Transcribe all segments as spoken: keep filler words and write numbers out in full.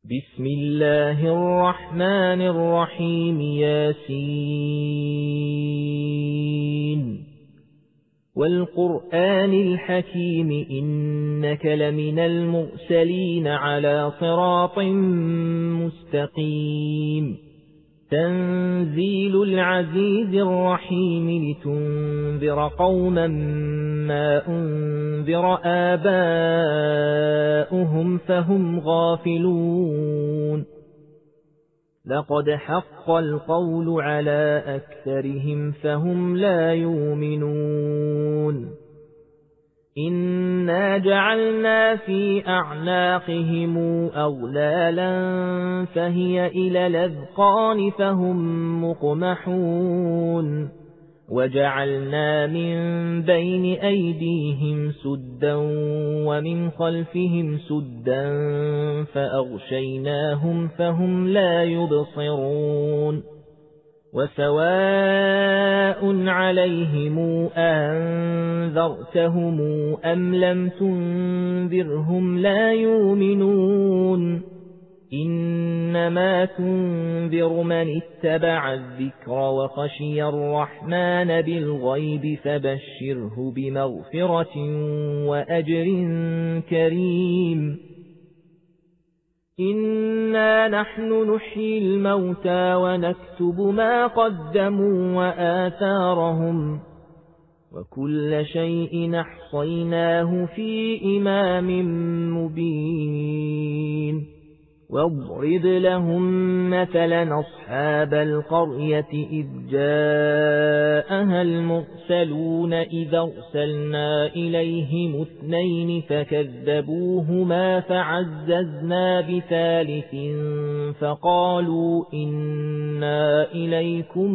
بسم الله الرحمن الرحيم ياسين والقرآن الحكيم إنك لمن المرسلين على صراط مستقيم تنزيل العزيز الرحيم لتنذر قوما ما أنذر آباؤهم فهم غافلون لقد حق القول على أكثرهم فهم لا يؤمنون إنا جعلنا في أعناقهم أغلالا فهي إلى الأذقان فهم مقمحون وجعلنا من بين أيديهم سدا ومن خلفهم سدا فأغشيناهم فهم لا يبصرون وسواء عليهم أنذرتهم أم لم تنذرهم لا يؤمنون إنما تنذر من اتبع الذكر وخشي الرحمن بالغيب فبشره بمغفرة وأجر كريم إنا نحن نحيي الموتى ونكتب ما قدموا وآثارهم وكل شيء أحصيناه في إمام مبين واضرب لهم مثلا أصحاب القرية إذ جاءها المرسلون إذ أرسلنا إليهم اثنين فكذبوهما فعززنا بثالث فقالوا إنا إليكم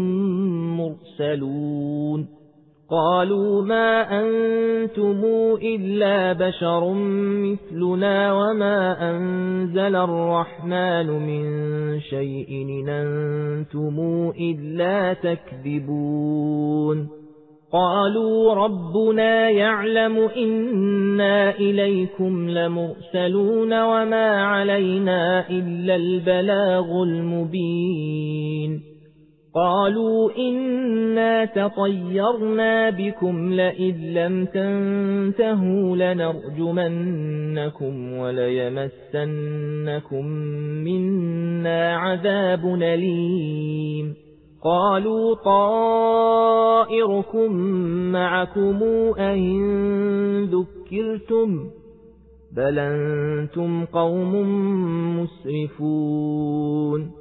مرسلون قالوا ما أنتم إلا بشر مثلنا وما أنزل الرحمن من شيء إن أنتم إلا تكذبون قالوا ربنا يعلم إنا إليكم لمرسلون وما علينا إلا البلاغ المبين قالوا إنا تطيرنا بكم لئن لم تنتهوا لنرجمنكم وليمسنكم منا عذاب أليم قالوا طائركم معكم أئن ذكرتم بل أنتم قوم مسرفون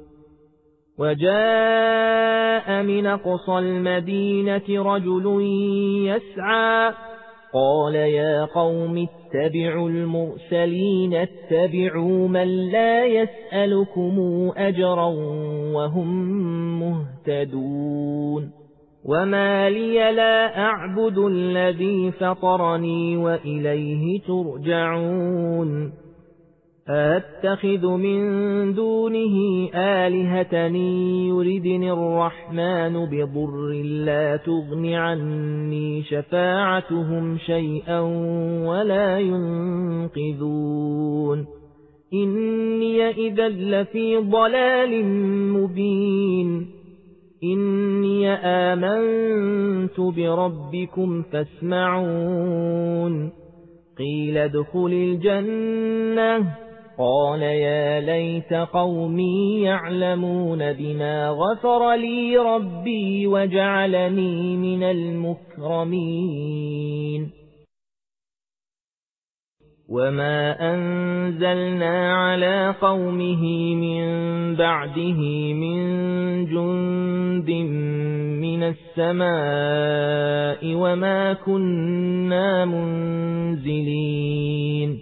وجاء من أقصى المدينة رجل يسعى قال يا قوم اتبعوا المرسلين اتبعوا من لا يسألكم أجرا وهم مهتدون وما لي لا أعبد الذي فطرني وإليه ترجعون أتخذ من دونه آلهة يردني الرحمن بضر لا تغن عني شفاعتهم شيئا ولا ينقذون إني إذا لفي ضلال مبين إني آمنت بربكم فاسمعون قيل ادخل الجنة قال يا ليت قومي يعلمون بما غفر لي ربي وجعلني من المكرمين وما أنزلنا على قومه من بعده من جند من السماء وما كنا منزلين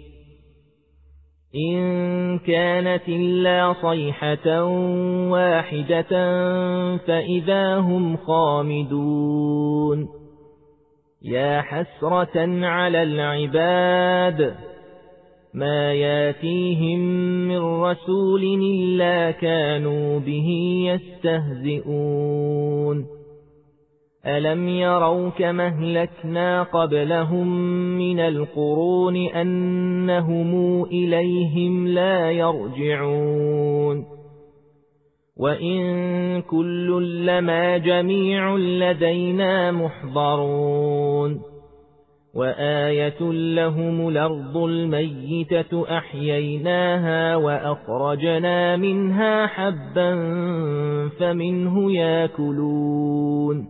إن كانت إلا صيحة واحدة فإذا هم خامدون يا حسرة على العباد ما ياتيهم من رسول إلا كانوا به يستهزئون ألم يروا كما أهلكنا قبلهم من القرون أنهم إليهم لا يرجعون وإن كل لما جميع لدينا محضرون وآية لهم الأرض الميتة أحييناها وأخرجنا منها حبا فمنه يأكلون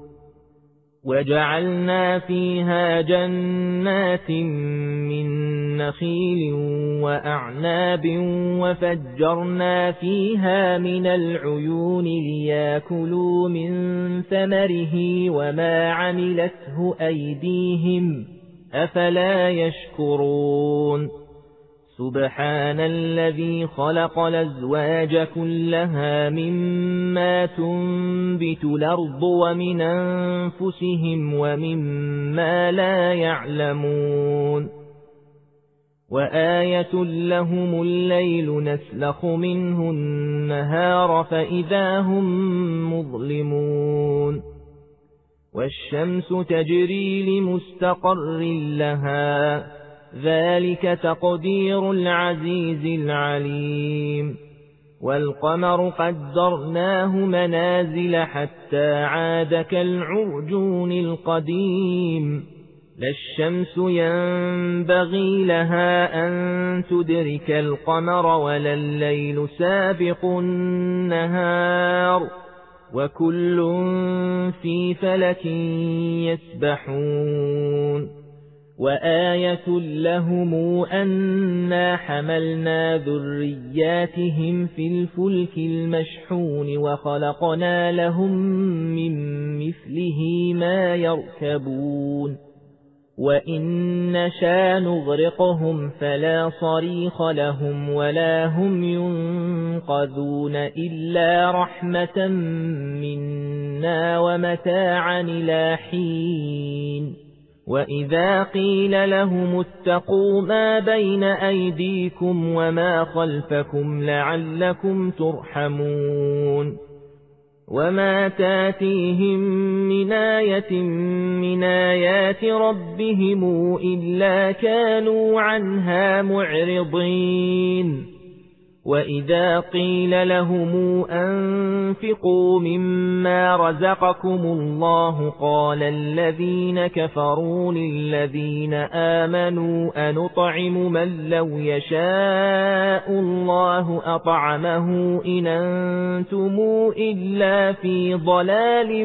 وجعلنا فيها جنات من نخيل وأعناب وفجرنا فيها من العيون ليأكلوا من ثمره وما عملته أيديهم أفلا يشكرون سبحان الذي خلق الأزواج كلها مما تنبت الأرض ومن أنفسهم ومما لا يعلمون وآية لهم الليل نسلخ منه النهار فإذا هم مظلمون والشمس تجري لمستقر لها ذلك تقدير العزيز العليم والقمر قدرناه منازل حتى عاد كالعرجون القديم لا الشمس ينبغي لها أن تدرك القمر ولا الليل سابق النهار وكل في فلك يسبحون وآية لهم أنا حملنا ذرياتهم في الفلك المشحون وخلقنا لهم من مثله ما يركبون وإن نشاء نغرقهم فلا صريخ لهم ولا هم ينقذون إلا رحمة منا ومتاعا إلى حين وإذا قيل لهم اتقوا ما بين أيديكم وما خلفكم لعلكم ترحمون وما تاتيهم من آية من آيات ربهم إلا كانوا عنها معرضين وإذا قيل لهم أنفقوا مما رزقكم الله قال الذين كفروا للذين آمنوا أنطعم من لو يشاء الله أطعمه إن أنتم إلا في ضلال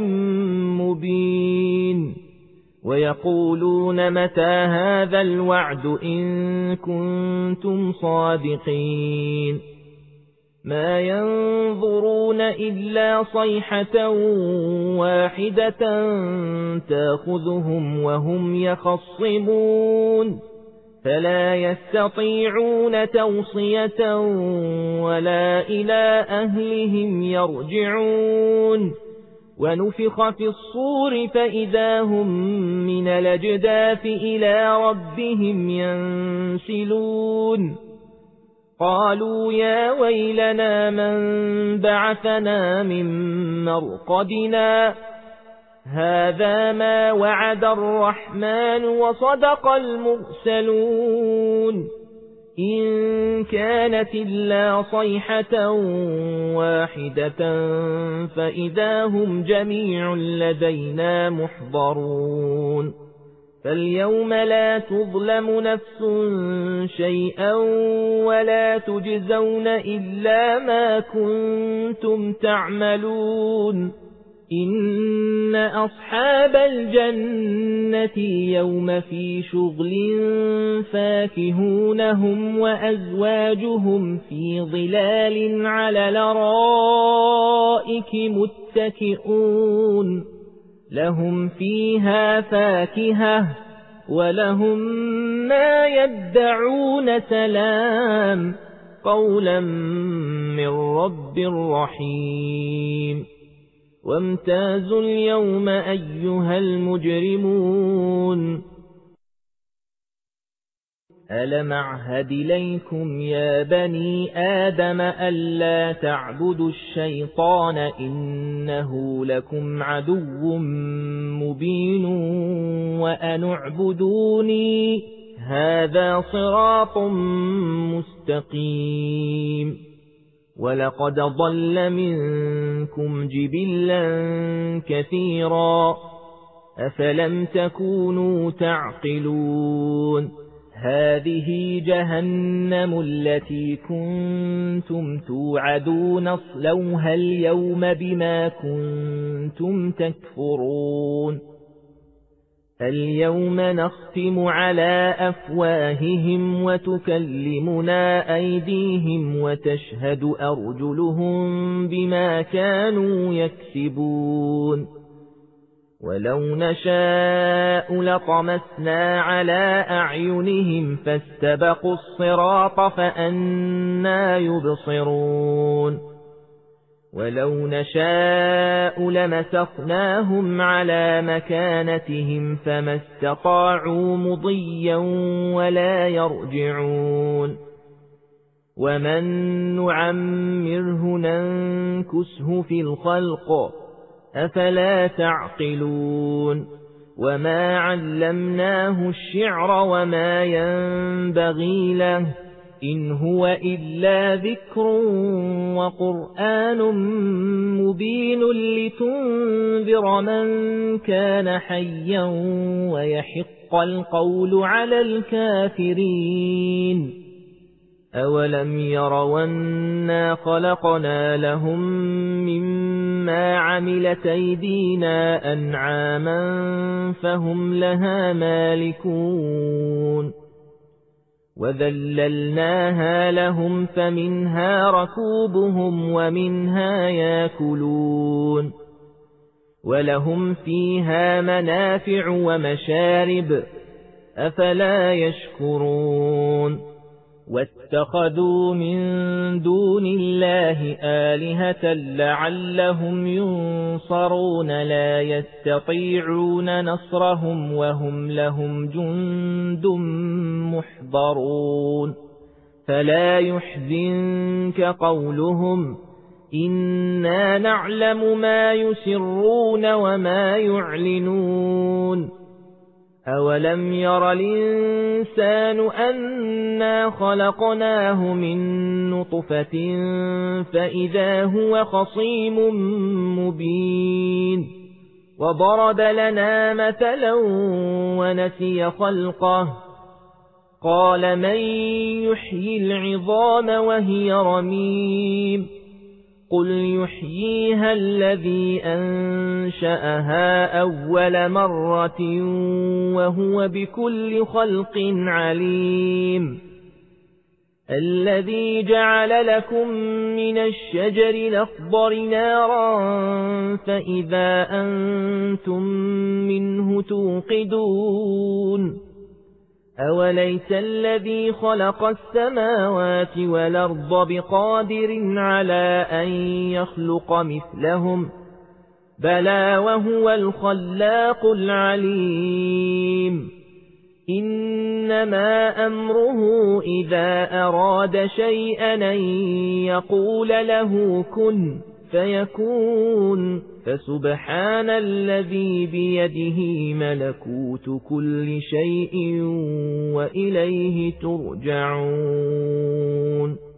مبين ويقولون متى هذا الوعد إن كنتم صادقين ما ينظرون إلا صيحة واحدة تأخذهم وهم يخصمون فلا يستطيعون توصية ولا إلى أهلهم يرجعون ونفخ في الصور فإذا هم من الأجداث إلى ربهم ينسلون قالوا يا ويلنا من بعثنا من مرقدنا هذا ما وعد الرحمن وصدق المرسلون إن كانت إلا صيحة واحدة فإذا هم جميع لدينا محضرون فاليوم لا تظلم نفس شيئا ولا تجزون إلا ما كنتم تعملون إن أصحاب الجنة يوم في شغل فاكهونهم وأزواجهم في ظلال على الأرائك متكئون لهم فيها فاكهة ولهم ما يدعون سلام قولا من رب رحيم وامتازوا اليوم أيها المجرمون ألم أعهد إليكم يا بني آدم ألا تعبدوا الشيطان إنه لكم عدو مبين وأن اعبدوني هذا صراط مستقيم ولقد ضل منكم جبلا كثيرا أفلم تكونوا تعقلون هذه جهنم التي كنتم توعدون اصلوها اليوم بما كنتم تكفرون اليوم نختم على أفواههم وتكلمنا أيديهم وتشهد أرجلهم بما كانوا يكسبون ولو نشاء لطمسنا على أعينهم فاستبقوا الصراط فأنى يبصرون ولو نشاء لمسخناهم على مكانتهم فما استطاعوا مضيا ولا يرجعون ومن نعمره ننكسه في الخلق أفلا تعقلون وما علمناه الشعر وما ينبغي له إن هو إلا ذكر وقرآن مبين لتنذر من كان حيا ويحق القول على الكافرين أولم يروا أنا خلقنا لهم مما عملت أيدينا أنعاما فهم لها مالكون وذللناها لهم فمنها ركوبهم ومنها ياكلون ولهم فيها منافع ومشارب أفلا يشكرون واتخذوا من دون الله آلهة لعلهم ينصرون لا يستطيعون نصرهم وهم لهم جند محضرون فلا يحزنك قولهم إنا نعلم ما يسرون وما يعلنون أولم ير الإنسان أنا خلقناه من نطفة فإذا هو خصيم مبين وضرب لنا مثلا ونسي خلقه قال من يحيي العظام وهي رميم قل يحييها الذي أنشأها أول مرة وهو بكل خلق عليم الذي جعل لكم من الشجر الأخضر نارا فإذا أنتم منه توقدون أوليس الذي خلق السماوات والأرض بقادر على أن يخلق مثلهم بلى وهو الخلاق العليم إنما أمره إذا أراد شيئا أن يقول له كن فيكون فسبحان الذي بيده ملكوت كل شيء وإليه ترجعون